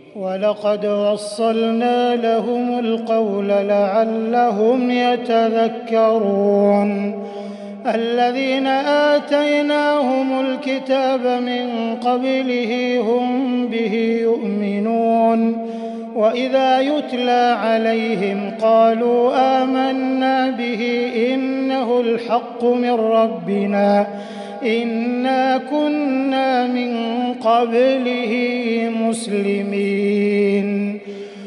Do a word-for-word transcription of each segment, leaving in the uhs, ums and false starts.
ولقد وصلنا لهم القول لعلهم يتذكرون الذين آتيناهم الكتاب من قبله هم به يؤمنون وإذا يتلى عليهم قالوا آمنا به إنه الحق من ربنا إنا كنا من قبله مسلمين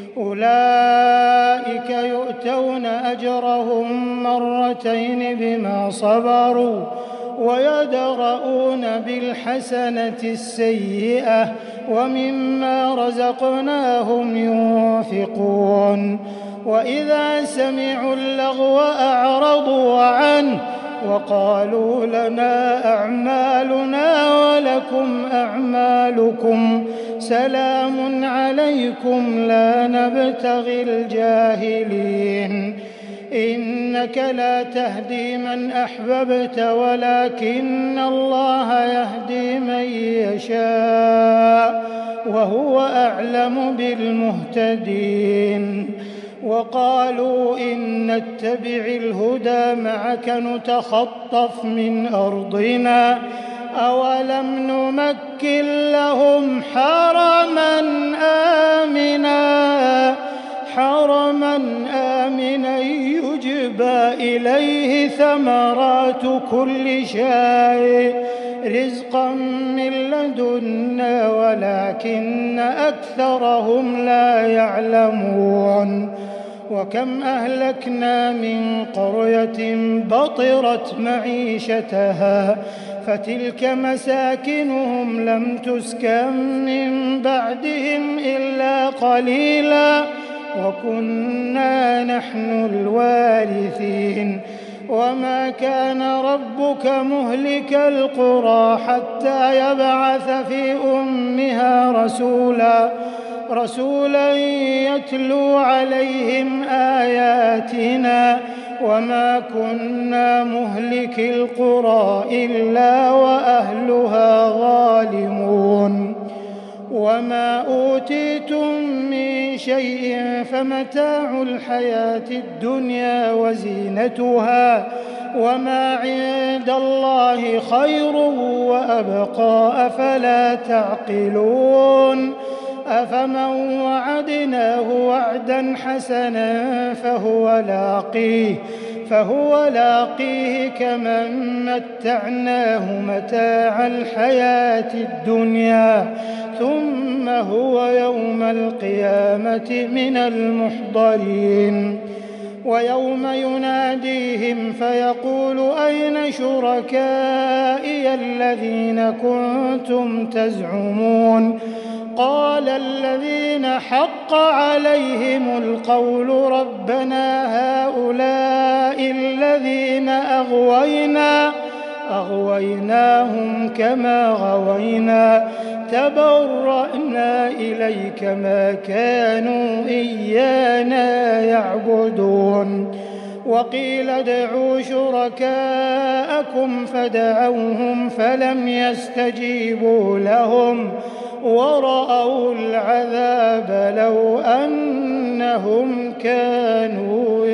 أولئك يؤتون أجرهم مرتين بما صبروا ويدرؤون بالحسنة السيئة ومما رزقناهم ينفقون وإذا سمعوا اللغو أعرضوا عنه وقالوا لنا أعمالنا ولكم أعمالكم سلام عليكم لا نبتغي الجاهلين إنك لا تهدي من أحببت ولكن الله يهدي من يشاء وهو أعلم بالمهتدين وقالوا إن نتبع الهدى معك نتخطف من أرضنا أولم نمكن لهم حرما آمنا حرما آمنا يجبى إليه ثمرات كل شيء رزقا من لدنا ولكن أكثرهم لا يعلمون وكم أهلكنا من قرية بطرت معيشتها فتلك مساكنهم لم تسكن من بعدهم إلا قليلا وكنا نحن الوارثين وما كان ربك مهلك القرى حتى يبعث في أمها رسولا رسولا يتلو عليهم آياتنا وما كنا مهلك القرى إلا وأهلها ظالمون وما أوتيتم من شيء فمتاع الحياة الدنيا وزينتها وما عند الله خير وأبقى أفلا تعقلون أفمن وعدناه وعدا حسنا فهو لاقيه فهو لاقيه كمن متعناه متاع الحياة الدنيا ثم هو يوم القيامة من المحضرين ويوم يناديهم فيقول أين شركائي الذين كنتم تزعمون قال الذين حق عليهم القول ربنا هؤلاء الذين أغوينا أغويناهم كما غوينا تبرأنا إليك ما كانوا إيانا يعبدون وقيل ادعوا شركاءكم فدعوهم فلم يستجيبوا لهم ورأوا العذاب لو أنهم كانوا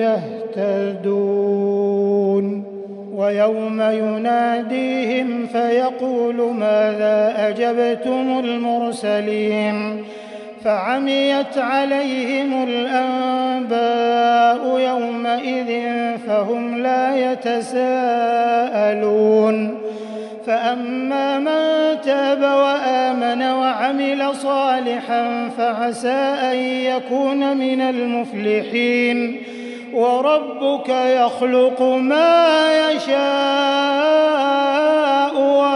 يهتدون ويوم يناديهم فيقول ماذا أجبتم المرسلين فعميت عليهم الأنباء يومئذ فهم لا يتساءلون فأما من تاب وآمن وعمل صالحا فعسى أن يكون من المفلحين وربك يخلق ما يشاء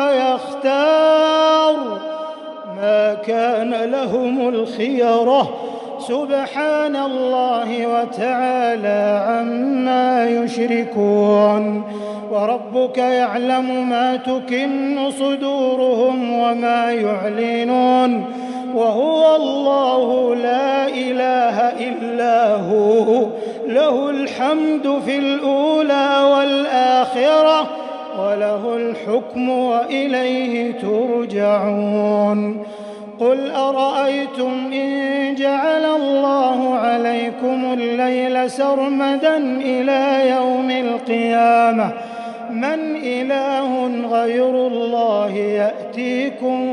ويختار ما كان لهم الخيرة سبحان الله وتعالى عما يشركون وربك يعلم ما تكن صدورهم وما يعلنون وهو الله لا إله إلا هو له الحمد في الأولى والآخرة وله الحكم وإليه ترجعون قل أرأيتم إن جعل الله عليكم الليل سرمدا إلى يوم القيامة من إله غير الله يأتيكم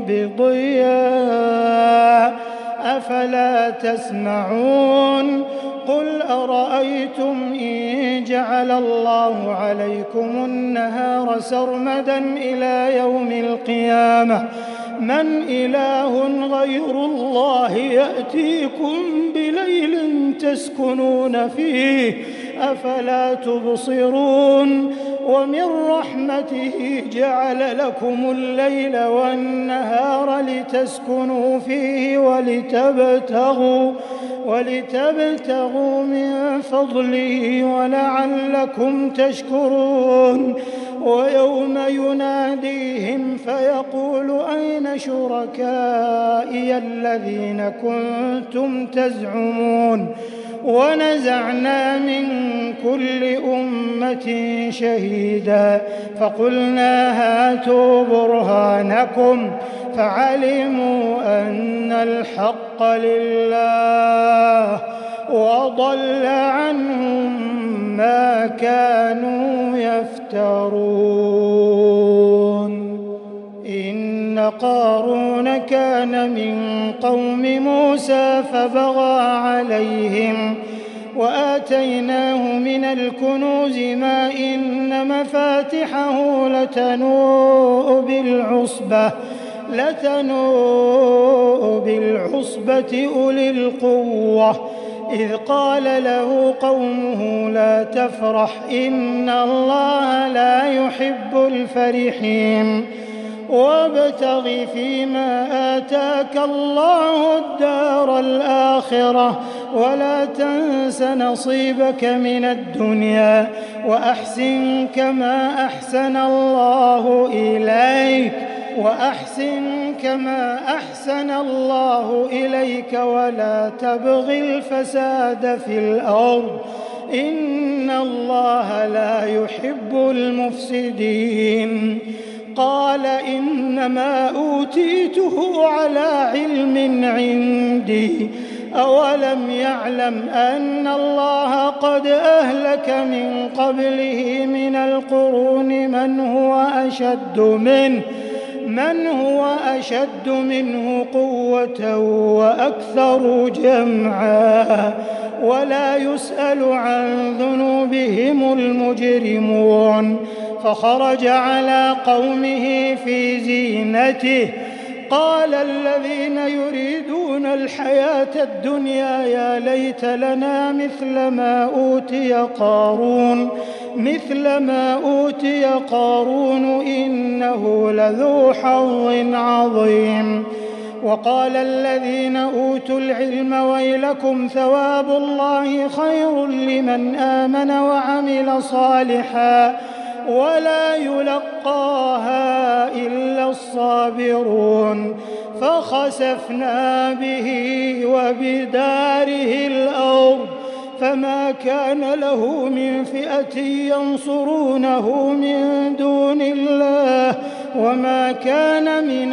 بضياء أفلا تسمعون قل أرأيتم إن جعل الله عليكم النهار سرمدا إلى يوم القيامة من إله غير الله يأتيكم بليل تسكنون فيه أفلا تبصرون ومن رحمته جعل لكم الليل والنهار لتسكنوا فيه ولتبتغوا ولتبتغوا من فضله ولعلكم تشكرون ويوم يناديهم فيقول أين شركائي الذين كنتم تزعمون ونزعنا من كل أمة شهيدا فقلنا هاتوا برهانكم فعلموا أن الحق لله وضل عنهم ما كانوا يفترون إن قارون كان من قوم موسى فبغى عليهم وآتيناه من الكنوز ما إن مفاتحه لتنوء بالعصبة لتنوء بالعصبة أولي القوة إذ قال له قومه لا تفرح إن الله لا يحب الفرحين وابتغ فيما آتاك الله الدار الآخرة ولا تنس نصيبك من الدنيا وأحسن كما أحسن الله إليك وأحسن كما أحسن الله إليك ولا تبغ الفساد في الأرض إن الله لا يحب المفسدين قال إنما أوتيته على علم عندي أولم يعلم أن الله قد أهلك من قبله من القرون من هو أشد منه من هو أشد منه قوة وأكثر جمعا ولا يسأل عن ذنوبهم المجرمون فخرج على قومه في زينته قال الذين يريدون الحياة الدنيا يا ليت لنا مثل ما أوتي قارون مثل ما أوتي قارون إنه لذو حظ عظيم وقال الذين أوتوا العلم ويلكم ثواب الله خير لمن آمن وعمل صالحا ولا يلقاها إلا الصابرون فخسفنا به وبداره الأرض فما كان له من فئة ينصرونه من دون الله وما كان من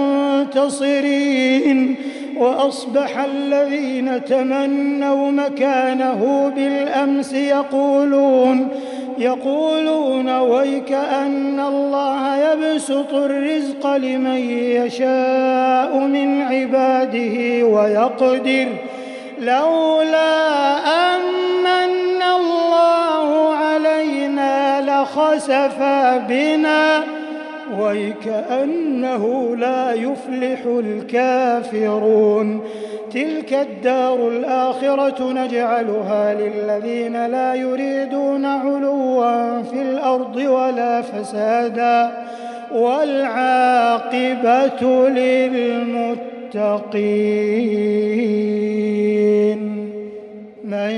المنتصرين وأصبح الذين تمنوا مكانه بالأمس يقولون يقولون ويك أن الله يبسط الرزق لمن يشاء من عباده ويقدر لولا أمن الله علينا لخسف بنا ويكأنه لا يفلح الكافرون تلك الدار الآخرة نجعلها للذين لا يريدون علوا في الأرض ولا فسادا والعاقبة للمتقين من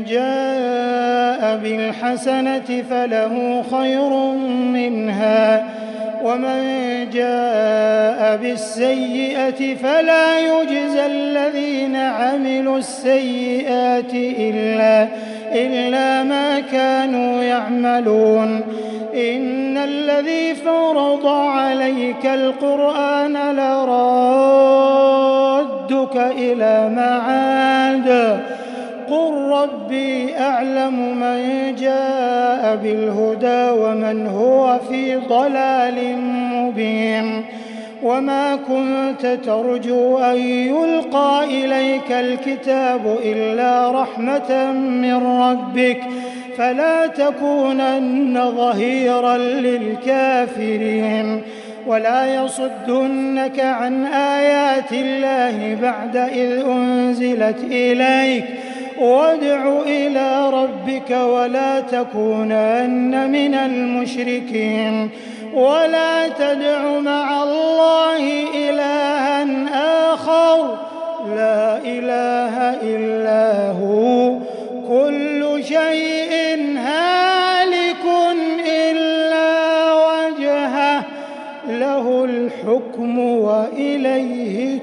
جاء بالحسنة فله خير منها ومن جاء بالسيئة فلا يجزى الذين عملوا السيئات إلا, إلا ما كانوا يعملون إن الذي فرض عليك القرآن لراد ردك إلى معاد قل ربي أعلم من جاء بالهدى ومن هو في ضلال مبين وما كنت ترجو أن يلقى إليك الكتاب إلا رحمة من ربك فلا تكونن ظهيرا للكافرين ولا يصدنك عن آيات الله بعد إذ أنزلت إليك وادع إلى ربك ولا تكونن من المشركين ولا تدع مع الله إلها آخر لا إله إلا هو كل شيء هالك إلا وجهه له الحكم وإليه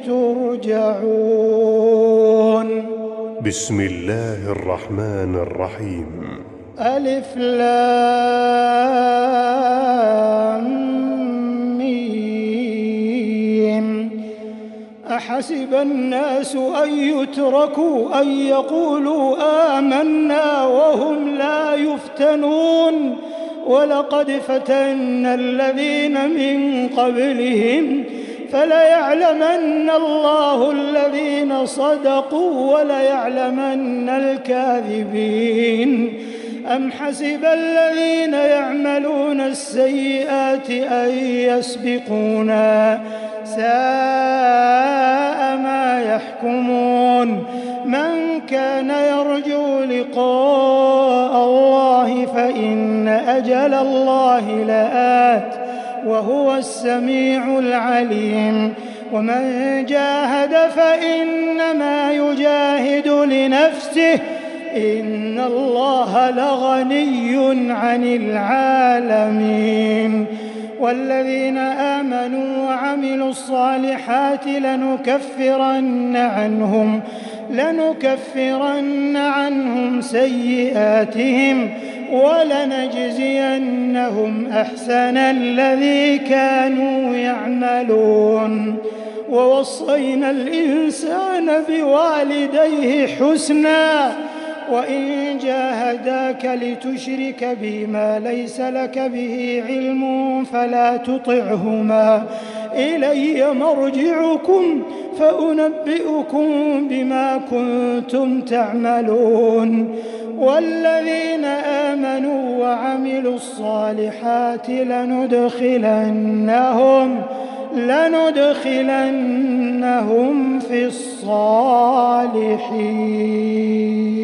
ترجعون. بسم الله الرحمن الرحيم. ألف لام ميم. أحسب الناس أن يتركوا أن يقولوا آمنا وهم لا يفتنون ولقد فتنا الذين من قبلهم فليعلمن الله الذين صدقوا وليعلمن الكاذبين. أم حسب الذين يعملون السيئات أن يسبقونا ساء ما يحكمون. من كان يرجو لقاء الله فإن أجل الله لآت وهو السميع العليم. ومن جاهد فإنما يجاهد لنفسه إن الله لغني عن العالمين. والذين آمنوا وعملوا الصالحات لنكفرن عنهم لنكفرن عنهم سيئاتهم ولنجزينهم أحسن الذي كانوا يعملون. ووصينا الإنسان بوالديه حسنا وإن جاهداك لتشرك بي ما ليس لك به علم فلا تطعهما إلي مرجعكم فأنبئكم بما كنتم تعملون. والذين آمنوا وعملوا الصالحات لندخلنهم لندخلنهم في الصالحين.